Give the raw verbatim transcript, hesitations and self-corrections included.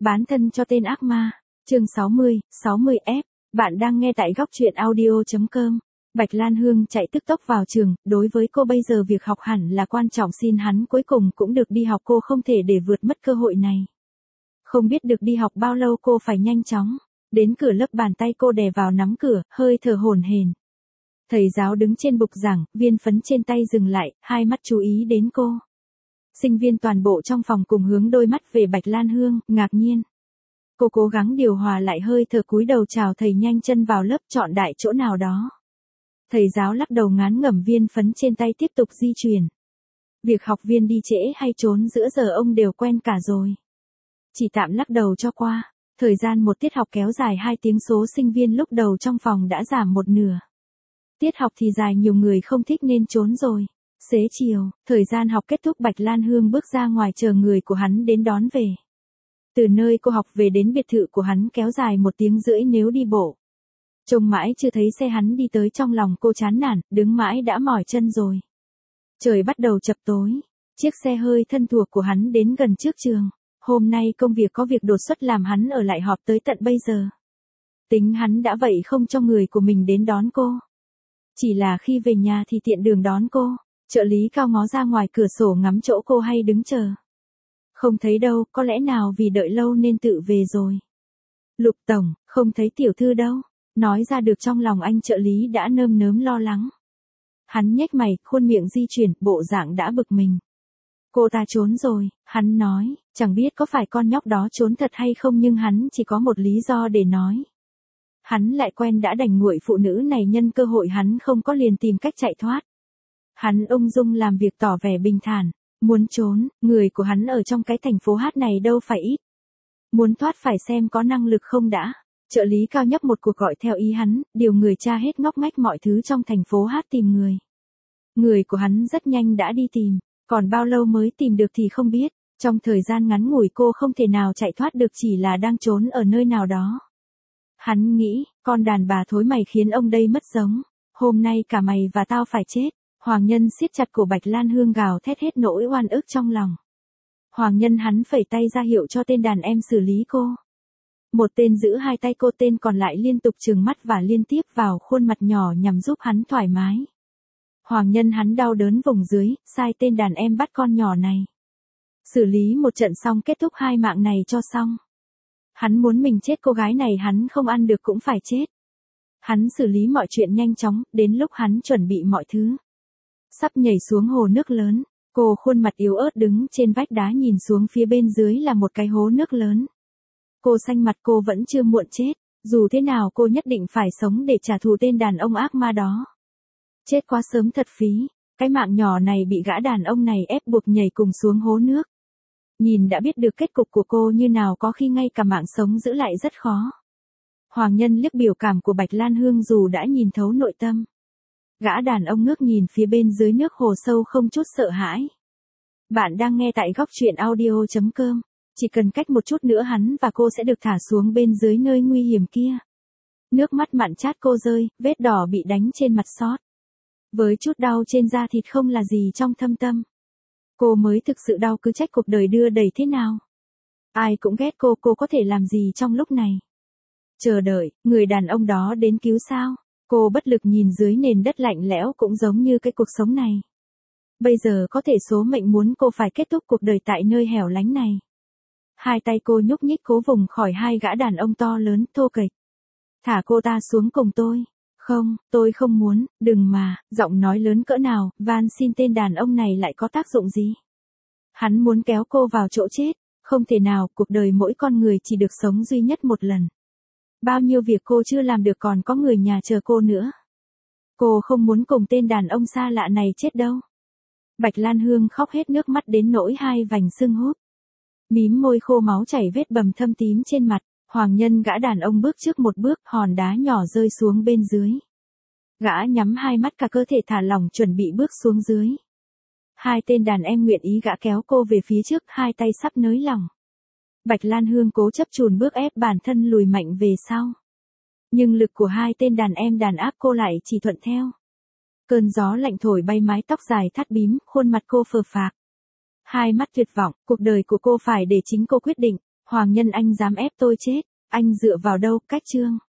Bán thân cho tên ác ma. Chương sáu mươi, sáu mươi F. Bạn đang nghe tại góc truyện audio chấm com. Bạch Lan Hương chạy tức tốc vào trường, đối với cô bây giờ việc học hẳn là quan trọng, xin hắn cuối cùng cũng được đi học, cô không thể để vượt mất cơ hội này. Không biết được đi học bao lâu, cô phải nhanh chóng. Đến cửa lớp, bàn tay cô đè vào nắm cửa, hơi thở hổn hển. Thầy giáo đứng trên bục giảng, viên phấn trên tay dừng lại, hai mắt chú ý đến cô. Sinh viên toàn bộ trong phòng cùng hướng đôi mắt về Bạch Lan Hương, ngạc nhiên. Cô cố gắng điều hòa lại hơi thở, cúi đầu chào thầy, nhanh chân vào lớp, chọn đại chỗ nào đó. Thầy giáo lắc đầu ngán ngẩm viên phấn trên tay, tiếp tục di chuyển. Việc học viên đi trễ hay trốn giữa giờ ông đều quen cả rồi. Chỉ tạm lắc đầu cho qua. Thời gian một tiết học kéo dài hai tiếng, số sinh viên lúc đầu trong phòng đã giảm một nửa. Tiết học thì dài, nhiều người không thích nên trốn rồi. Xế chiều, thời gian học kết thúc, Bạch Lan Hương bước ra ngoài chờ người của hắn đến đón về. Từ nơi cô học về đến biệt thự của hắn kéo dài một tiếng rưỡi nếu đi bộ. Trông mãi chưa thấy xe hắn đi tới, trong lòng cô chán nản, đứng mãi đã mỏi chân rồi. Trời bắt đầu chập tối, chiếc xe hơi thân thuộc của hắn đến gần trước trường. Hôm nay công việc có việc đột xuất làm hắn ở lại họp tới tận bây giờ. Tính hắn đã vậy không cho người của mình đến đón cô. Chỉ là khi về nhà thì tiện đường đón cô. Trợ lý Cao ngó ra ngoài cửa sổ ngắm chỗ cô hay đứng chờ. Không thấy đâu, có lẽ nào vì đợi lâu nên tự về rồi. Lục tổng, không thấy tiểu thư đâu. Nói ra được trong lòng anh trợ lý đã nơm nớm lo lắng. Hắn nhếch mày, khuôn miệng di chuyển, bộ dạng đã bực mình. Cô ta trốn rồi, hắn nói, chẳng biết có phải con nhóc đó trốn thật hay không, nhưng hắn chỉ có một lý do để nói. Hắn lại quen đã đành nguội phụ nữ này, nhân cơ hội hắn không có liền tìm cách chạy thoát. Hắn ung dung làm việc, tỏ vẻ bình thản, muốn trốn, người của hắn ở trong cái thành phố hát này đâu phải ít. Muốn thoát phải xem có năng lực không đã. Trợ lý Cao nhấp một cuộc gọi theo ý hắn, điều người tra hết ngóc ngách mọi thứ trong thành phố hát tìm người. Người của hắn rất nhanh đã đi tìm, còn bao lâu mới tìm được thì không biết. Trong thời gian ngắn ngủi cô không thể nào chạy thoát được, chỉ là đang trốn ở nơi nào đó. Hắn nghĩ, con đàn bà thối mày khiến ông đây mất giống. Hôm nay cả mày và tao phải chết. Hoàng Nhân siết chặt cổ Bạch Lan Hương, gào thét hết nỗi oan ức trong lòng. Hoàng Nhân hắn phẩy tay ra hiệu cho tên đàn em xử lý cô. Một tên giữ hai tay cô, tên còn lại liên tục trừng mắt và liên tiếp vào khuôn mặt nhỏ nhằm giúp hắn thoải mái. Hoàng Nhân hắn đau đớn vùng dưới, sai tên đàn em bắt con nhỏ này. Xử lý một trận xong kết thúc hai mạng này cho xong. Hắn muốn mình chết, cô gái này hắn không ăn được cũng phải chết. Hắn xử lý mọi chuyện nhanh chóng, đến lúc hắn chuẩn bị mọi thứ. Sắp nhảy xuống hồ nước lớn, cô khuôn mặt yếu ớt đứng trên vách đá nhìn xuống phía bên dưới là một cái hố nước lớn. Cô xanh mặt, cô vẫn chưa muộn chết, dù thế nào cô nhất định phải sống để trả thù tên đàn ông ác ma đó. Chết quá sớm thật phí, cái mạng nhỏ này bị gã đàn ông này ép buộc nhảy cùng xuống hố nước. Nhìn đã biết được kết cục của cô như nào, có khi ngay cả mạng sống giữ lại rất khó. Hoàng Nhân liếc biểu cảm của Bạch Lan Hương dù đã nhìn thấu nội tâm. Gã đàn ông ngước nhìn phía bên dưới nước hồ sâu không chút sợ hãi. Bạn đang nghe tại góc truyện audio chấm com. Chỉ cần cách một chút nữa hắn và cô sẽ được thả xuống bên dưới nơi nguy hiểm kia. Nước mắt mặn chát cô rơi, vết đỏ bị đánh trên mặt xót. Với chút đau trên da thịt không là gì trong thâm tâm. Cô mới thực sự đau, cứ trách cuộc đời đưa đẩy thế nào. Ai cũng ghét cô, cô có thể làm gì trong lúc này? Chờ đợi, người đàn ông đó đến cứu sao? Cô bất lực nhìn dưới nền đất lạnh lẽo, cũng giống như cái cuộc sống này. Bây giờ có thể số mệnh muốn cô phải kết thúc cuộc đời tại nơi hẻo lánh này. Hai tay cô nhúc nhích cố vùng khỏi hai gã đàn ông to lớn, thô kệch. Thả cô ta xuống cùng tôi. Không, tôi không muốn, đừng mà, giọng nói lớn cỡ nào, van xin tên đàn ông này lại có tác dụng gì? Hắn muốn kéo cô vào chỗ chết, không thể nào, cuộc đời mỗi con người chỉ được sống duy nhất một lần. Bao nhiêu việc cô chưa làm được còn có người nhà chờ cô nữa. Cô không muốn cùng tên đàn ông xa lạ này chết đâu. Bạch Lan Hương khóc hết nước mắt đến nỗi hai vành sưng húp. Mím môi khô, máu chảy, vết bầm thâm tím trên mặt. Hoàng Nhân gã đàn ông bước trước một bước, hòn đá nhỏ rơi xuống bên dưới. Gã nhắm hai mắt, cả cơ thể thả lỏng chuẩn bị bước xuống dưới. Hai tên đàn em nguyện ý gã kéo cô về phía trước, hai tay sắp nới lỏng. Bạch Lan Hương cố chấp chùn bước ép bản thân lùi mạnh về sau. Nhưng lực của hai tên đàn em đàn áp cô lại chỉ thuận theo. Cơn gió lạnh thổi bay mái tóc dài thắt bím, khuôn mặt cô phờ phạc. Hai mắt tuyệt vọng, cuộc đời của cô phải để chính cô quyết định. Hoàng Nhân anh dám ép tôi chết, anh dựa vào đâu, cách chương.